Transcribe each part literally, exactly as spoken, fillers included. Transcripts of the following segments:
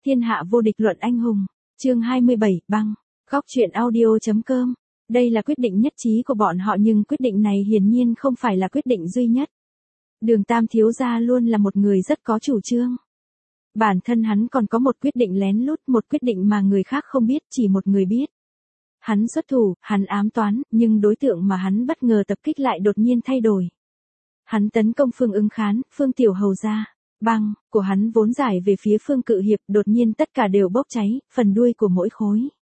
Thiên hạ vô địch luận anh hùng. Chương hai mươi bảy, băng. Góc truyện audio.com. Đây là quyết định nhất trí của bọn họ nhưng quyết định này hiển nhiên không phải là quyết định duy nhất. Đường Tam thiếu gia luôn là một người rất có chủ trương. Bản thân hắn còn có một quyết định lén lút, một quyết định mà người khác không biết, chỉ một người biết. Hắn xuất thủ, hắn ám toán, nhưng đối tượng mà hắn bất ngờ tập kích lại đột nhiên thay đổi. Hắn tấn công Phương Ứng Khán, Phương Tiểu Hầu gia. Băng của hắn vốn giải về phía Phương Cự Hiệp, đột nhiên tất cả đều bốc cháy, phần đuôi của mỗi khối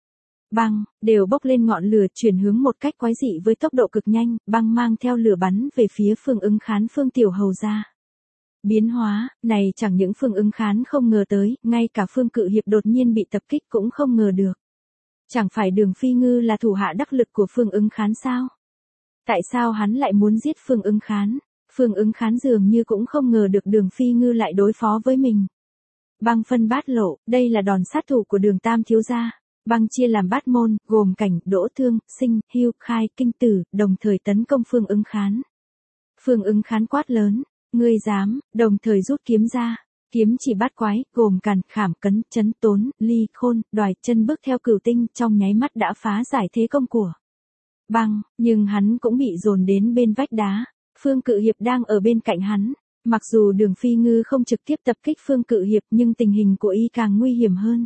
băng đều bốc lên ngọn lửa, chuyển hướng một cách quái dị với tốc độ cực nhanh, băng mang theo lửa bắn về phía Phương Ứng Khán, Phương Tiểu Hầu gia. Biến hóa này chẳng những Phương Ứng Khán không ngờ tới, ngay cả Phương Cự Hiệp đột nhiên bị tập kích cũng không ngờ được. Chẳng phải Đường Phi Ngư là thủ hạ đắc lực của Phương Ứng Khán sao? Tại sao hắn lại muốn giết Phương Ứng Khán? Phương Ứng Khán dường như cũng không ngờ được Đường Phi Ngư lại đối phó với mình. Băng phân bát lộ, đây là đòn sát thủ của Đường Tam thiếu gia. Băng chia làm bát môn, gồm Cảnh, Đỗ Thương, Sinh, Hưu, Khai, Kinh Tử, đồng thời tấn công Phương Ứng Khán. Phương Ứng Khán quát lớn, ngươi dám, đồng thời rút kiếm ra. Kiếm chỉ bát quái, gồm Càn, Khảm, Cấn, Chấn, Tốn, Ly, Khôn, Đoài, chân bước theo cửu tinh, trong nháy mắt đã phá giải thế công của Băng, nhưng hắn cũng bị dồn đến bên vách đá. Phương Cự Hiệp đang ở bên cạnh hắn. Mặc dù Đường Phi Ngư không trực tiếp tập kích Phương Cự Hiệp nhưng tình hình của y càng nguy hiểm hơn.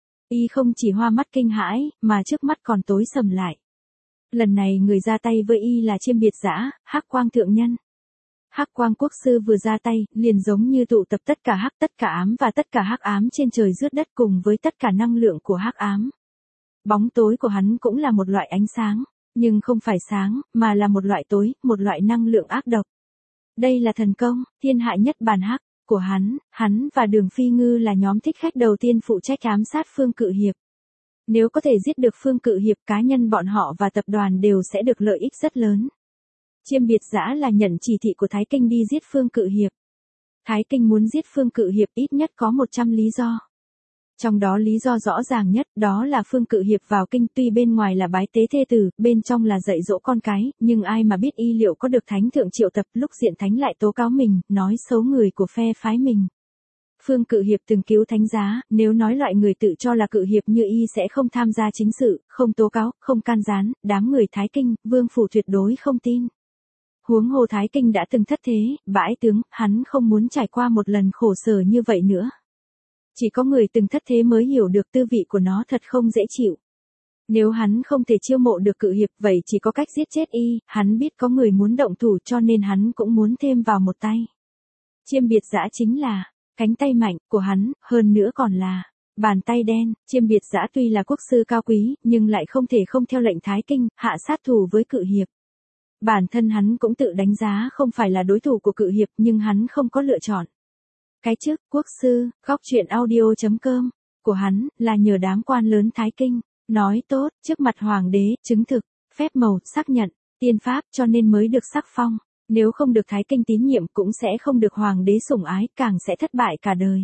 Y không chỉ hoa mắt kinh hãi, mà trước mắt còn tối sầm lại. Lần này người ra tay với y là Chiêm Biệt Dã, Hắc Quang thượng nhân. Hắc Quang quốc sư vừa ra tay, liền giống như tụ tập tất cả hắc, tất cả ám và tất cả hắc ám trên trời rưới đất cùng với tất cả năng lượng của hắc ám. Bóng tối của hắn cũng là một loại ánh sáng, nhưng không phải sáng, mà là một loại tối, một loại năng lượng ác độc. Đây là thần công, thiên hạ nhất bản hắc của hắn, hắn và Đường Phi Ngư là nhóm thích khách đầu tiên phụ trách ám sát Phương Cự Hiệp. Nếu có thể giết được Phương Cự Hiệp, cá nhân bọn họ và tập đoàn đều sẽ được lợi ích rất lớn. Chiêm Biệt Dã là nhận chỉ thị của Thái Kinh đi giết Phương Cự Hiệp. Thái Kinh muốn giết Phương Cự Hiệp ít nhất có một trăm lý do. Trong đó lý do rõ ràng nhất đó là Phương Cự Hiệp vào kinh tuy bên ngoài là bái tế thê tử, bên trong là dạy dỗ con cái, nhưng ai mà biết y liệu có được thánh thượng triệu tập, lúc diện thánh lại tố cáo mình, nói xấu người của phe phái mình. Phương Cự Hiệp từng cứu thánh giá, nếu nói loại người tự cho là Cự Hiệp như y sẽ không tham gia chính sự, không tố cáo, không can gián, đám người Thái Kinh, Vương phủ tuyệt đối không tin. Huống hồ Thái Kinh đã từng thất thế, bãi tướng, hắn không muốn trải qua một lần khổ sở như vậy nữa. Chỉ có người từng thất thế mới hiểu được tư vị của nó thật không dễ chịu. Nếu hắn không thể chiêu mộ được Cự Hiệp vậy chỉ có cách giết chết y, hắn biết có người muốn động thủ cho nên hắn cũng muốn thêm vào một tay. Chiêm Biệt Dã chính là cánh tay mạnh của hắn, hơn nữa còn là bàn tay đen. Chiêm Biệt Dã tuy là quốc sư cao quý, nhưng lại không thể không theo lệnh Thái Kinh, hạ sát thủ với Cự Hiệp. Bản thân hắn cũng tự đánh giá không phải là đối thủ của Cự Hiệp nhưng hắn không có lựa chọn. Cái chức quốc sư, góc truyện audio.com của hắn là nhờ đám quan lớn Thái Kinh nói tốt trước mặt hoàng đế, chứng thực, phép màu, xác nhận, tiên pháp cho nên mới được sắc phong. Nếu không được Thái Kinh tín nhiệm cũng sẽ không được hoàng đế sủng ái, càng sẽ thất bại cả đời.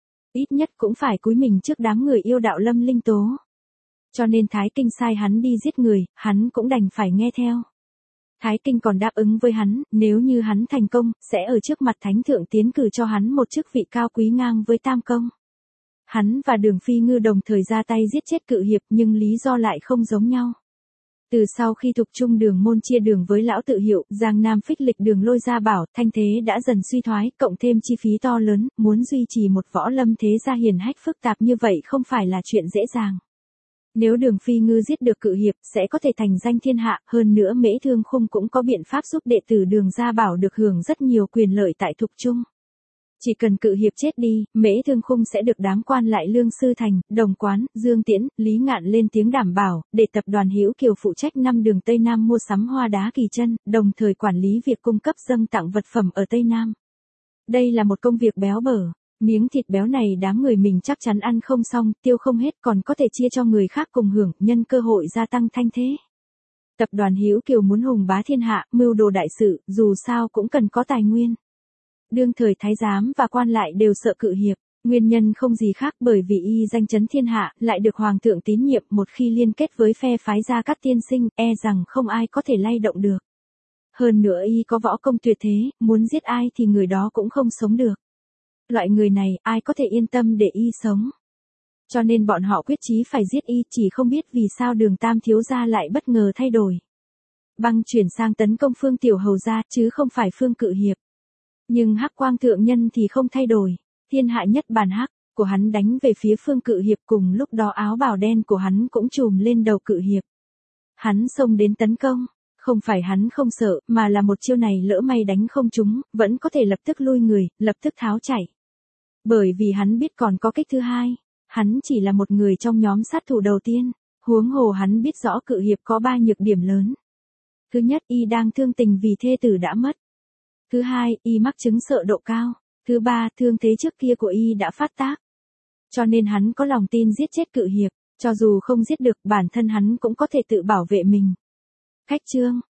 Ít nhất cũng phải cúi mình trước đám người yêu đạo Lâm Linh Tố. Cho nên Thái Kinh sai hắn đi giết người, hắn cũng đành phải nghe theo. Thái Kinh còn đáp ứng với hắn, nếu như hắn thành công, sẽ ở trước mặt thánh thượng tiến cử cho hắn một chức vị cao quý ngang với Tam Công. Hắn và Đường Phi Ngư đồng thời ra tay giết chết Cự Hiệp nhưng lý do lại không giống nhau. Từ sau khi Thục Trung Đường môn chia đường với Lão Tự Hiệu, Giang Nam Phích Lịch Đường Lôi Gia Bảo, thanh thế đã dần suy thoái, cộng thêm chi phí to lớn, muốn duy trì một võ lâm thế gia hiển hách phức tạp như vậy không phải là chuyện dễ dàng. Nếu Đường Phi Ngư giết được Cự Hiệp sẽ có thể thành danh thiên hạ, hơn nữa Mễ Thương Khung cũng có biện pháp giúp đệ tử Đường Gia Bảo được hưởng rất nhiều quyền lợi tại Thục Trung. Chỉ cần Cự Hiệp chết đi, Mễ Thương Khung sẽ được đám quan lại Lương Sư Thành, Đồng Quán, Dương Tiễn, Lý Ngạn lên tiếng đảm bảo, để tập đoàn Hữu Kiều phụ trách năm đường Tây Nam mua sắm hoa đá kỳ chân, đồng thời quản lý việc cung cấp dâng tặng vật phẩm ở Tây Nam. Đây là một công việc béo bở. Miếng thịt béo này đám người mình chắc chắn ăn không xong, tiêu không hết còn có thể chia cho người khác cùng hưởng, nhân cơ hội gia tăng thanh thế. Tập đoàn Hữu Kiều muốn hùng bá thiên hạ, mưu đồ đại sự, dù sao cũng cần có tài nguyên. Đương thời thái giám và quan lại đều sợ Cự Hiệp, nguyên nhân không gì khác bởi vì y danh chấn thiên hạ, lại được hoàng thượng tín nhiệm, một khi liên kết với phe phái Gia Cát tiên sinh, e rằng không ai có thể lay động được. Hơn nữa y có võ công tuyệt thế, muốn giết ai thì người đó cũng không sống được. Loại người này, ai có thể yên tâm để y sống. Cho nên bọn họ quyết chí phải giết y, chỉ không biết vì sao Đường Tam thiếu gia lại bất ngờ thay đổi. Băng chuyển sang tấn công Phương Tiểu Hầu gia, chứ không phải Phương Cự Hiệp. Nhưng Hắc Quang thượng nhân thì không thay đổi, thiên hạ nhất bản hắc của hắn đánh về phía Phương Cự Hiệp, cùng lúc đó áo bào đen của hắn cũng trùm lên đầu Cự Hiệp. Hắn xông đến tấn công, không phải hắn không sợ, mà là một chiêu này lỡ may đánh không trúng, vẫn có thể lập tức lui người, lập tức tháo chạy. Bởi vì hắn biết còn có cách thứ hai, hắn chỉ là một người trong nhóm sát thủ đầu tiên, huống hồ hắn biết rõ Cự Hiệp có ba nhược điểm lớn. Thứ nhất, y đang thương tình vì thê tử đã mất. Thứ hai, y mắc chứng sợ độ cao. Thứ ba, thương thế trước kia của y đã phát tác. Cho nên hắn có lòng tin giết chết Cự Hiệp, cho dù không giết được bản thân hắn cũng có thể tự bảo vệ mình. Khách chương,